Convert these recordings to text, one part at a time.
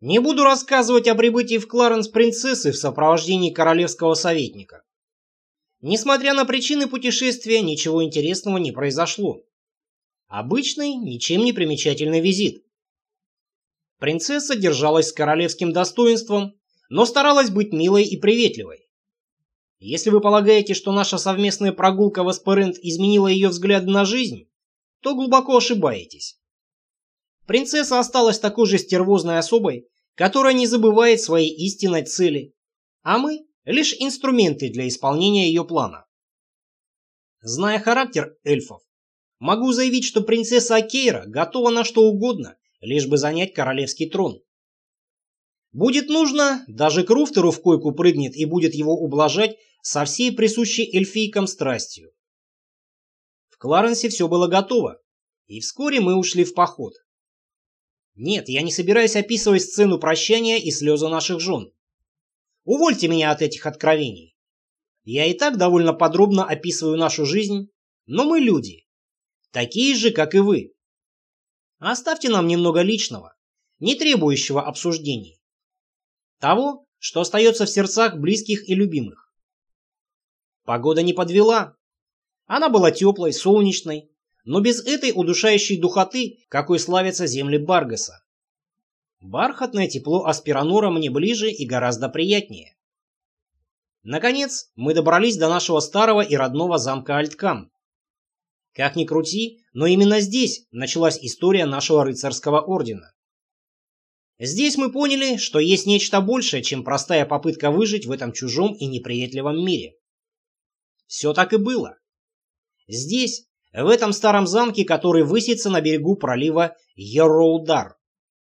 Не буду рассказывать о прибытии в Кларенс принцессы в сопровождении королевского советника. Несмотря на причины путешествия, ничего интересного не произошло. Обычный, ничем не примечательный визит. Принцесса держалась с королевским достоинством, но старалась быть милой и приветливой. Если вы полагаете, что наша совместная прогулка в Эсперент изменила ее взгляд на жизнь, то глубоко ошибаетесь. Принцесса осталась такой же стервозной особой, которая не забывает своей истинной цели, а мы — лишь инструменты для исполнения ее плана. Зная характер эльфов, могу заявить, что принцесса Акейра готова на что угодно, лишь бы занять королевский трон. Будет нужно, даже Круфтеру в койку прыгнет и будет его ублажать со всей присущей эльфийкам страстью. В Кларенсе все было готово, и вскоре мы ушли в поход. Нет, я не собираюсь описывать сцену прощания и слезы наших жен. Увольте меня от этих откровений. Я и так довольно подробно описываю нашу жизнь, но мы люди, такие же, как и вы. Оставьте нам немного личного, не требующего обсуждений. Того, что остается в сердцах близких и любимых. Погода не подвела. Она была теплой, солнечной, но без этой удушающей духоты, какой славятся земли Баргаса. Бархатное тепло Аспиранора мне ближе и гораздо приятнее. Наконец, мы добрались до нашего старого и родного замка Альткам. Как ни крути, но именно здесь началась история нашего рыцарского ордена. Здесь мы поняли, что есть нечто большее, чем простая попытка выжить в этом чужом и неприветливом мире. Все так и было. Здесь, в этом старом замке, который высится на берегу пролива Йорроудар.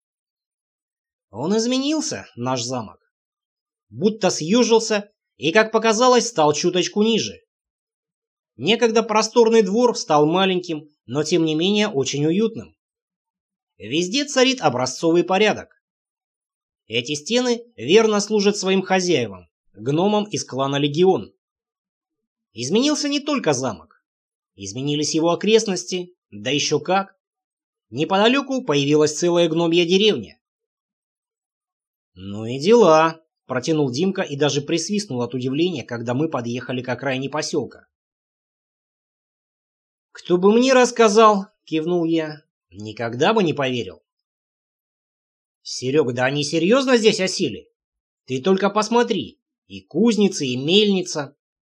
Он изменился, наш замок. Будто съежился и, как показалось, стал чуточку ниже. Некогда просторный двор стал маленьким, но тем не менее очень уютным. Везде царит образцовый порядок. Эти стены верно служат своим хозяевам, гномам из клана Легион. Изменился не только замок. Изменились его окрестности, да еще как. Неподалеку появилась целая гномья деревня. «Ну и дела», — протянул Димка и даже присвистнул от удивления, когда мы подъехали к окраине поселка. «Кто бы мне рассказал», — кивнул я, — «никогда бы не поверил». «Серега, да они серьезно здесь осели? Ты только посмотри, и кузница, и мельница».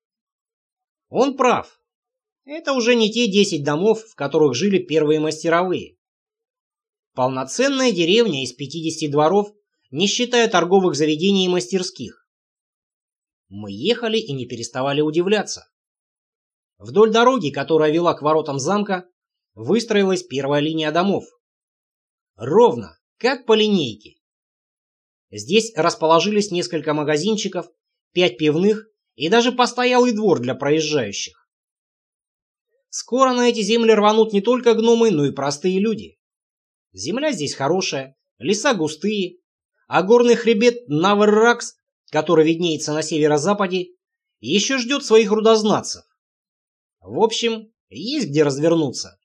Он прав. Это уже не те 10 домов, в которых жили первые мастеровые. Полноценная деревня из 50 дворов, не считая торговых заведений и мастерских. Мы ехали и не переставали удивляться. Вдоль дороги, которая вела к воротам замка, выстроилась первая линия домов. Ровно, как по линейке. Здесь расположились несколько магазинчиков, 5 пивных и даже постоялый двор для проезжающих. Скоро на эти земли рванут не только гномы, но и простые люди. Земля здесь хорошая, леса густые, а горный хребет Наверракс, который виднеется на северо-западе, еще ждет своих рудознатцев. В общем, есть где развернуться.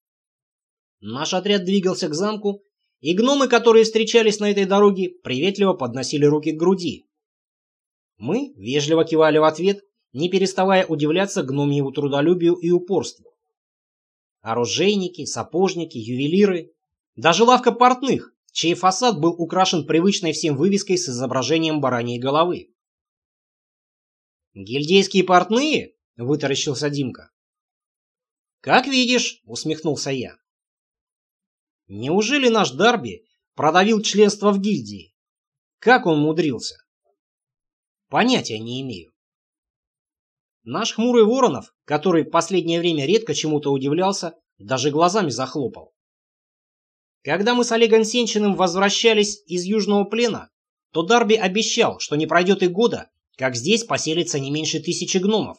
Наш отряд двигался к замку, и гномы, которые встречались на этой дороге, приветливо подносили руки к груди. Мы вежливо кивали в ответ, не переставая удивляться гномьему трудолюбию и упорству. Оружейники, сапожники, ювелиры, даже лавка портных, чей фасад был украшен привычной всем вывеской с изображением бараньей головы. «Гильдейские портные?» — вытаращился Димка. «Как видишь», — усмехнулся я. «Неужели наш Дарби продавил членство в гильдии? Как он умудрился?» «Понятия не имею». Наш хмурый Воронов, который в последнее время редко чему-то удивлялся, даже глазами захлопал. Когда мы с Олегом Сенчиным возвращались из Южного плена, то Дарби обещал, что не пройдет и года, как здесь поселится не меньше 1000 гномов.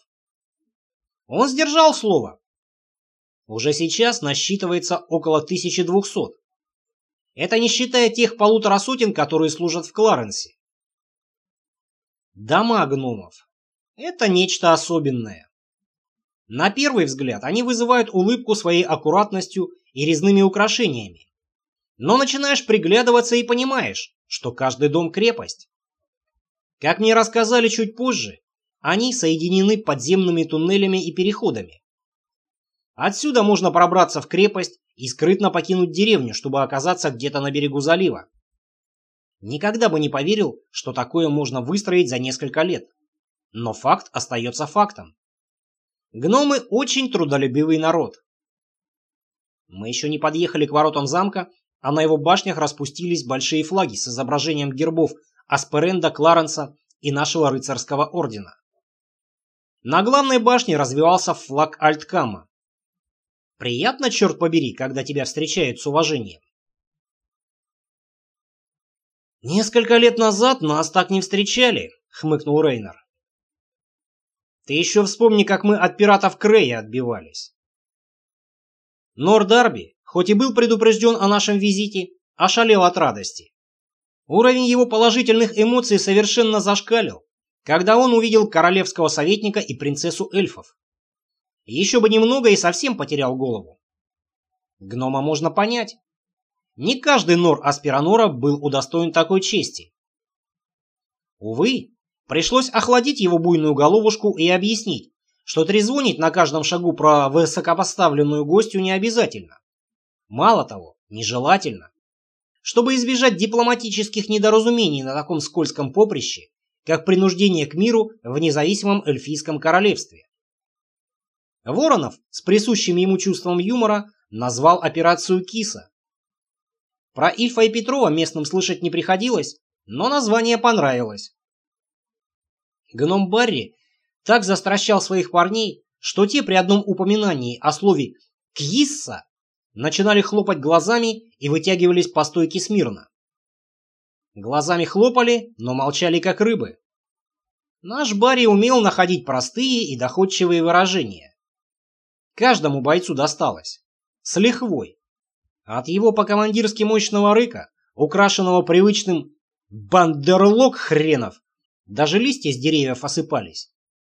Он сдержал слово. Уже сейчас насчитывается около 1200. Это не считая тех 1,5 сотен, которые служат в Кларенсе. Дома гномов. Это нечто особенное. На первый взгляд они вызывают улыбку своей аккуратностью и резными украшениями. Но начинаешь приглядываться и понимаешь, что каждый дом — крепость. Как мне рассказали чуть позже, они соединены подземными туннелями и переходами. Отсюда можно пробраться в крепость и скрытно покинуть деревню, чтобы оказаться где-то на берегу залива. Никогда бы не поверил, что такое можно выстроить за несколько лет. Но факт остается фактом. Гномы очень трудолюбивый народ. Мы еще не подъехали к воротам замка, а на его башнях распустились большие флаги с изображением гербов Асперенда, Кларенса и нашего рыцарского ордена. На главной башне развивался флаг Альткама. Приятно, черт побери, когда тебя встречают с уважением. «Несколько лет назад нас так не встречали», — хмыкнул Рейнер. «Ты еще вспомни, как мы от пиратов Крея отбивались». Нор Дарби, хоть и был предупрежден о нашем визите, ошалел от радости. Уровень его положительных эмоций совершенно зашкалил, когда он увидел королевского советника и принцессу эльфов. Еще бы немного и совсем потерял голову. Гнома можно понять. Не каждый нор Аспиранора был удостоен такой чести. Увы, пришлось охладить его буйную головушку и объяснить, что трезвонить на каждом шагу про высокопоставленную гостью не обязательно. Мало того, нежелательно. Чтобы избежать дипломатических недоразумений на таком скользком поприще, как принуждение к миру в независимом эльфийском королевстве. Воронов с присущим ему чувством юмора назвал операцию «Киса». Про Ильфа и Петрова местным слышать не приходилось, но название понравилось. Гном Барри так застращал своих парней, что те при одном упоминании о слове «кисса» начинали хлопать глазами и вытягивались по стойке смирно. Глазами хлопали, но молчали как рыбы. Наш Барри умел находить простые и доходчивые выражения. Каждому бойцу досталось. С лихвой. От его по-командирски мощного рыка, украшенного привычным «бандерлог хренов», даже листья с деревьев осыпались.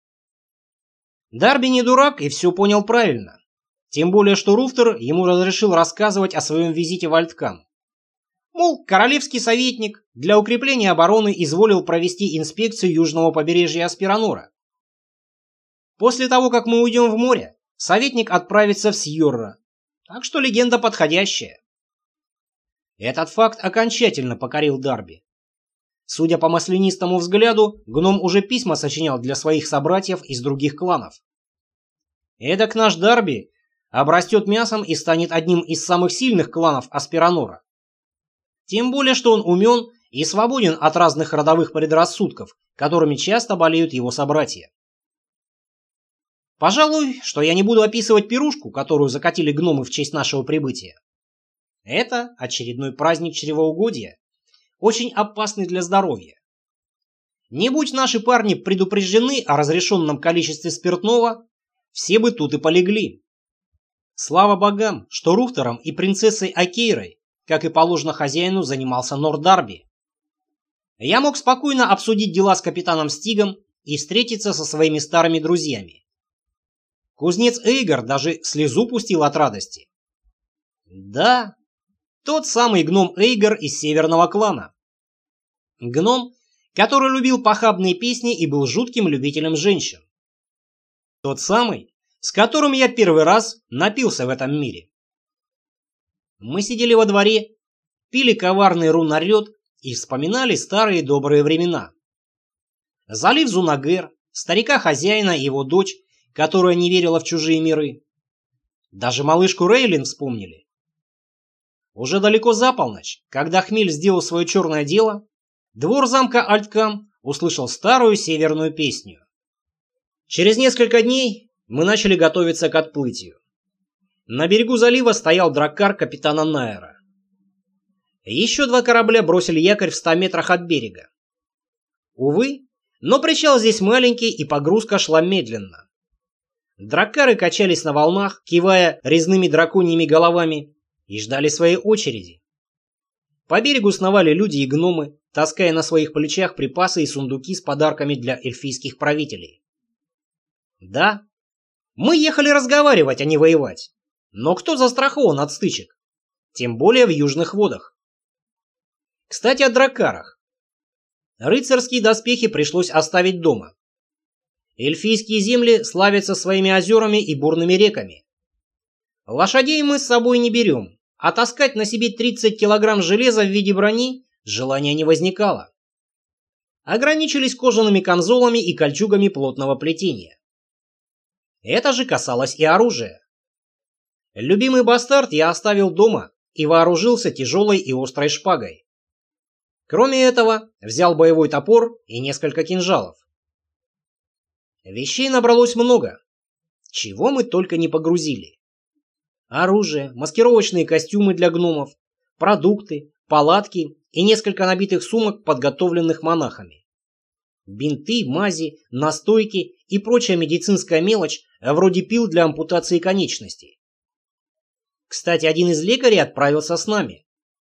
Дарби не дурак и все понял правильно. Тем более, что Руфтер ему разрешил рассказывать о своем визите в Альткам. Мол, королевский советник для укрепления обороны изволил провести инспекцию южного побережья Аспиранора. После того, как мы уйдем в море, советник отправится в Сьорра, так что легенда подходящая. Этот факт окончательно покорил Дарби. Судя по маслянистому взгляду, гном уже письма сочинял для своих собратьев из других кланов. Эдак наш Дарби обрастет мясом и станет одним из самых сильных кланов Аспиранора. Тем более, что он умен и свободен от разных родовых предрассудков, которыми часто болеют его собратья. Пожалуй, что я не буду описывать пирушку, которую закатили гномы в честь нашего прибытия. Это очередной праздник чревоугодия, очень опасный для здоровья. Не будь наши парни предупреждены о разрешенном количестве спиртного, все бы тут и полегли. Слава богам, что Руфтером и принцессой Акейрой, как и положено хозяину, занимался Нор Дарби. Я мог спокойно обсудить дела с капитаном Стигом и встретиться со своими старыми друзьями. Кузнец Эйгор даже слезу пустил от радости. Да, тот самый гном Эйгор из северного клана. Гном, который любил похабные песни и был жутким любителем женщин. Тот самый, с которым я первый раз напился в этом мире. Мы сидели во дворе, пили коварный рунарёд и вспоминали старые добрые времена. Залив Зунагер, старика-хозяина и его дочь, которая не верила в чужие миры. Даже малышку Рейлин вспомнили. Уже далеко за полночь, когда хмель сделал свое черное дело, двор замка Альткам услышал старую северную песню. Через несколько дней мы начали готовиться к отплытию. На берегу залива стоял драккар капитана Найера. Еще 2 корабля бросили якорь в 100 метрах от берега. Увы, но причал здесь маленький и погрузка шла медленно. Драккары качались на волнах, кивая резными драконьими головами, и ждали своей очереди. По берегу сновали люди и гномы, таская на своих плечах припасы и сундуки с подарками для эльфийских правителей. Да, мы ехали разговаривать, а не воевать. Но кто застрахован от стычек? тем более в южных водах. Кстати, о дракарах. Рыцарские доспехи пришлось оставить дома. Эльфийские земли славятся своими озерами и бурными реками. Лошадей мы с собой не берем, а таскать на себе 30 килограмм железа в виде брони желания не возникало. Ограничились кожаными камзолами и кольчугами плотного плетения. Это же касалось и оружия. Любимый бастард я оставил дома и вооружился тяжелой и острой шпагой. Кроме этого, взял боевой топор и несколько кинжалов. Вещей набралось много, чего мы только не погрузили. Оружие, маскировочные костюмы для гномов, продукты, палатки и несколько набитых сумок, подготовленных монахами. Бинты, мази, настойки и прочая медицинская мелочь, вроде пил для ампутации конечностей. Кстати, один из лекарей отправился с нами.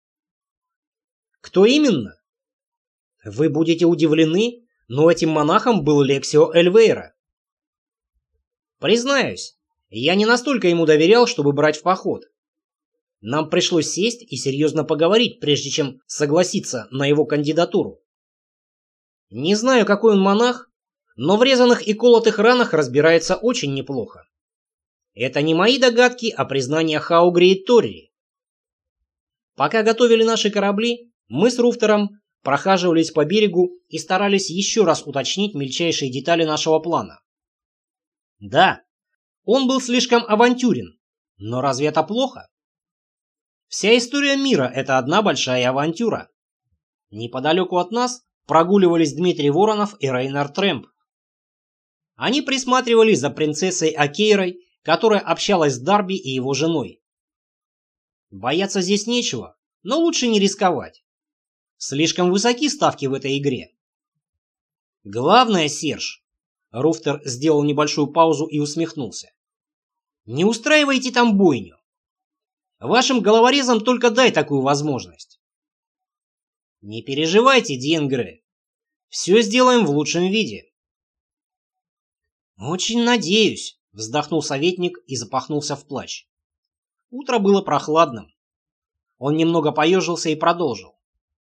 Кто именно? Вы будете удивлены, но этим монахом был Лексио Эльвейра. Признаюсь, я не настолько ему доверял, чтобы брать в поход. Нам пришлось сесть и серьезно поговорить, прежде чем согласиться на его кандидатуру. Не знаю, какой он монах, но в резаных и колотых ранах разбирается очень неплохо. Это не мои догадки, а признание Хаугри и Торри. Пока готовили наши корабли, мы с Руфтером прохаживались по берегу и старались еще раз уточнить мельчайшие детали нашего плана. Да, он был слишком авантюрен, но разве это плохо? Вся история мира – это одна большая авантюра. Неподалеку от нас прогуливались Дмитрий Воронов и Рейнар Трэмп. Они присматривали за принцессой Акейрой, которая общалась с Дарби и его женой. Бояться здесь нечего, но лучше не рисковать. Слишком высоки ставки в этой игре. Главное, Серж, Руфтер сделал небольшую паузу и усмехнулся. Не устраивайте там бойню. Вашим головорезам только дай такую возможность. Не переживайте, Диенгре. Все сделаем в лучшем виде. Очень надеюсь, вздохнул советник и запахнулся в плащ. Утро было прохладным. Он немного поежился и продолжил.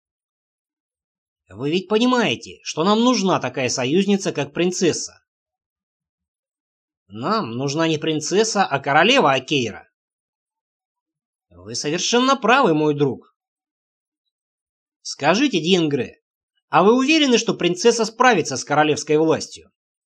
Вы ведь понимаете, что нам нужна такая союзница, как принцесса. Нам нужна не принцесса, а королева Акейра. Вы совершенно правы, мой друг. Скажите, Диенгре, а вы уверены, что принцесса справится с королевской властью?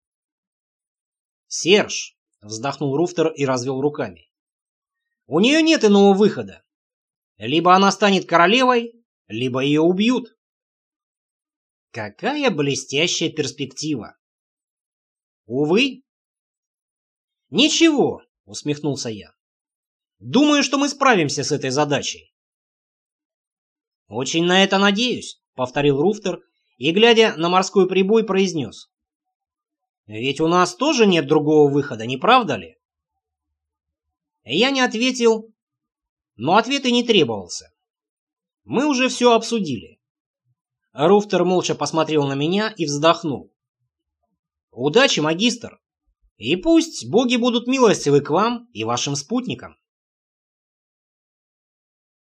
Серж, вздохнул Руфтер и развел руками. У нее нет иного выхода. Либо она станет королевой, либо ее убьют. Какая блестящая перспектива. Увы. Ничего, усмехнулся я. Думаю, что мы справимся с этой задачей. Очень на это надеюсь, повторил Руфтер и, глядя на морской прибой, произнес. Ведь у нас тоже нет другого выхода, не правда ли? Я не ответил, но ответ и не требовался. Мы уже все обсудили. Руфтер молча посмотрел на меня и вздохнул. Удачи, магистр, и пусть боги будут милостивы к вам и вашим спутникам.